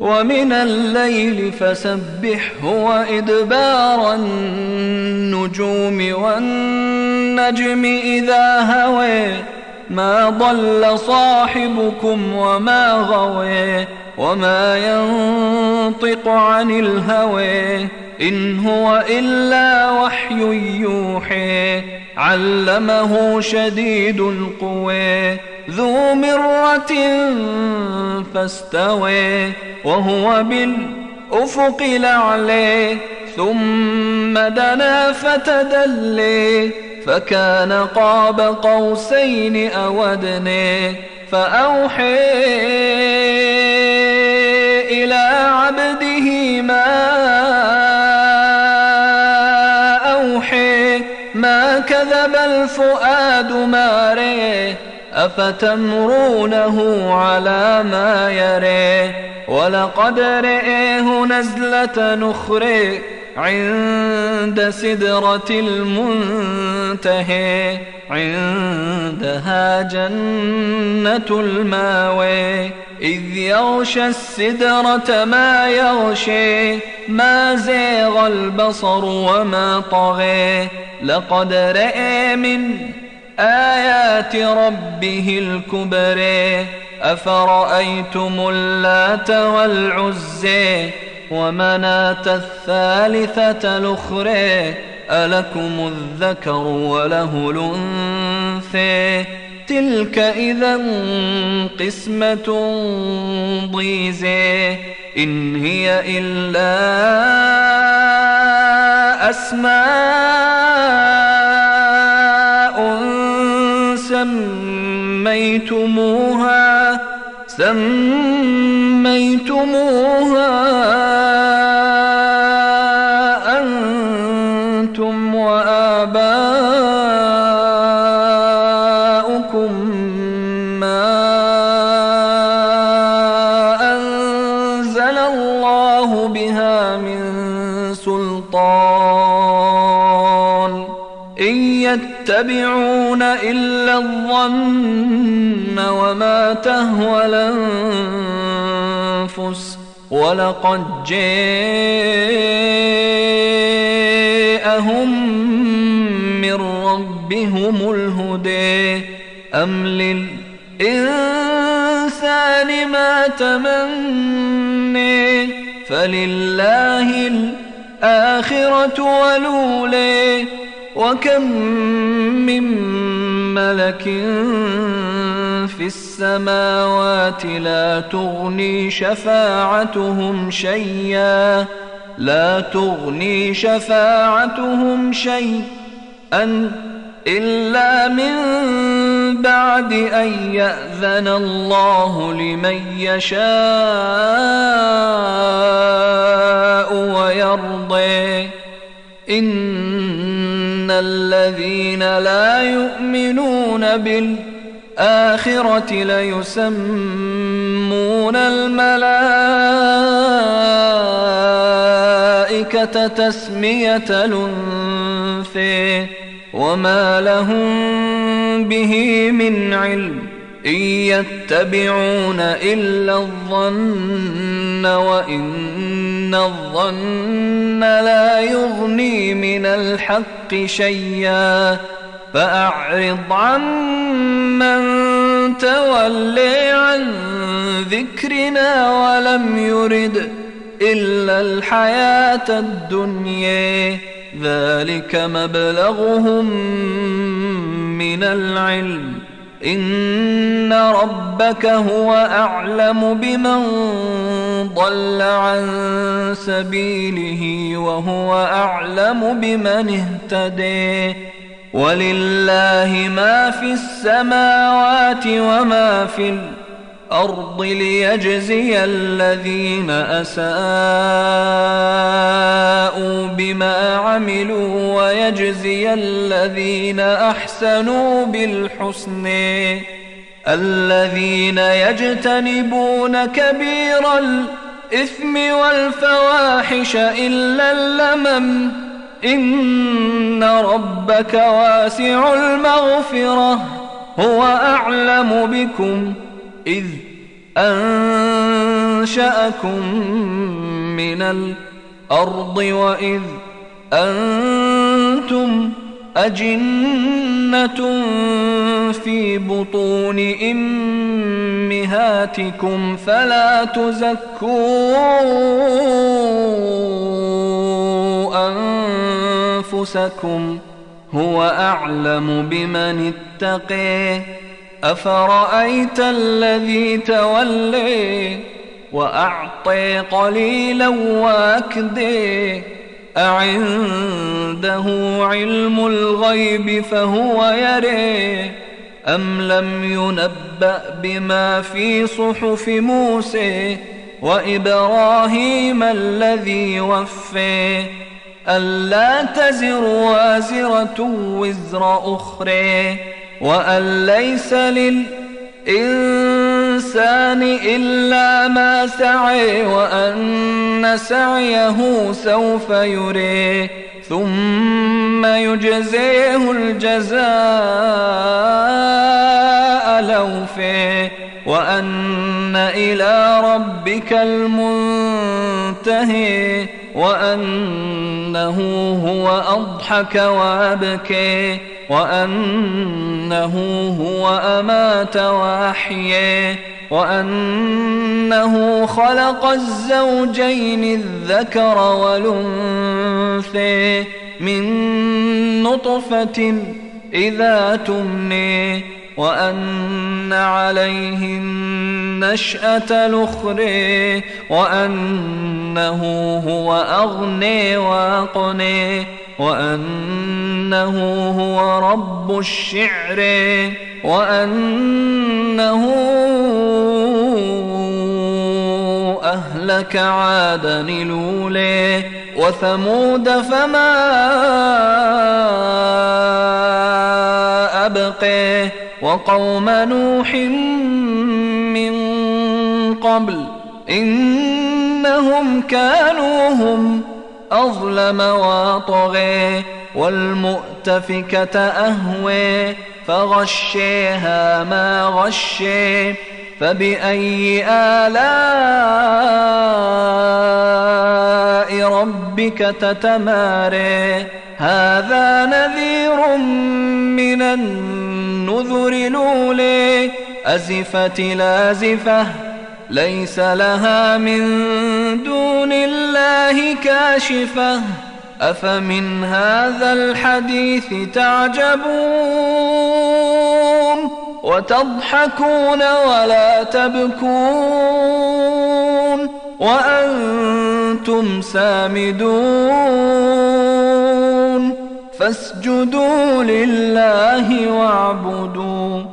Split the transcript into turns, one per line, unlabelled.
ومن الليل فسبحه وإدبار النجوم والنجم إذا هوى ما ضل صاحبكم وما غوى وما ينطق عن الهوى إن هو إلا وحي يوحى علمه شديد القوى ذو مرة فاستوى وهو بالأفق الأعلى ثم دنا فتدلى فكان قاب قوسين أو أدنى فأوحى إلى عبده ما أوحى ما كذب الفؤاد ما رأى أفتمرونه على ما يرى ولقد رآه نزلة نخرى عند سدرة المنتهى عندها جنة الماوى إذ يغشى السدرة ما يغشى ما زاغ البصر وما طغى لقد رأى من آيات ربه الكبرى أفرأيتم اللات والعزى ومناة الثالثة الأخرى ألكم الذكر وله الأنثى تلك إذا قسمة ضيزى إن هي إلا أسماء سميتموها أنتم وآباؤكم ما أنزل الله بها من سلطان إن يتبعون إلا الظن وما تهوى الأنفس ولقد جاءهم من ربهم الهدى أم للإنسان ما تمنى فلله الآخرة والأولى وكم من ملك في السماوات لا تغني شفاعتهم شيئا إلا من بعد أن يأذن الله لمن يشاء ويرضى إن الذين لا يؤمنون بالآخرة ليسمون الملائكة تسمية الأنثى وما لهم به من علم إن يتبعون إلا الظن وإن الظن لا يغني من الحق شيئا فأعرض عمن تولي عن ذكرنا ولم يرد إلا الحياة الدنيا ذلك مبلغهم من العلم إن ربك هو أعلم بمن ضل عن سبيله وهو أعلم بمن اهتدى ولله ما في السماوات وما في الأرض ليجزي الذين أساءوا بما عملوا ويجزي الذين أحسنوا بالحسنى الذين يجتنبون كبير الإثم والفواحش إلا اللمم إن ربك واسع المغفرة هو أعلم بكم إذ أنتم أنشأكم من الأرض وإذ أنتم أجنة في بطون أمهاتكم فلا تزكوا أنفسكم هو أعلم بمن اتقي أفرأيت الذي تولي وأعطي قليلا وأكدي أعنده علم الغيب فهو يري أم لم ينبأ بما في صحف موسى وإبراهيم الذي وفي ألا تزر وازرة وزر أخرى وأن ليس للإنسان إلا ما سعى وأن سعيه سوف يرى ثم يجزيه الجزاء الأوفى وأن إلى ربك المنتهى وأنه هو أضحك وأبكى وأنه هو أمات وأحيا وأنه خلق الزوجين الذكر والأنثى من نطفة إذا تمني وأن عليه النشأة الأخرى وأنه هو أغني وأقني وأنه هو رب الشعر وأنه أهلك عادا الأولى وثمود فما أبقى وقوم نوح من قبل إنهم كانوا هم أظلم وطغى والمؤتفكة أهوى فغشيها ما غشي فبأي آلاء ربك تتمارى هذا نذير من النذر الأولى أزفت لازفة ليس لها من دون الله كاشفة أفمن هذا الحديث تعجبون وتضحكون ولا تبكون وأنتم سامدون فاسجدوا لله واعبدوا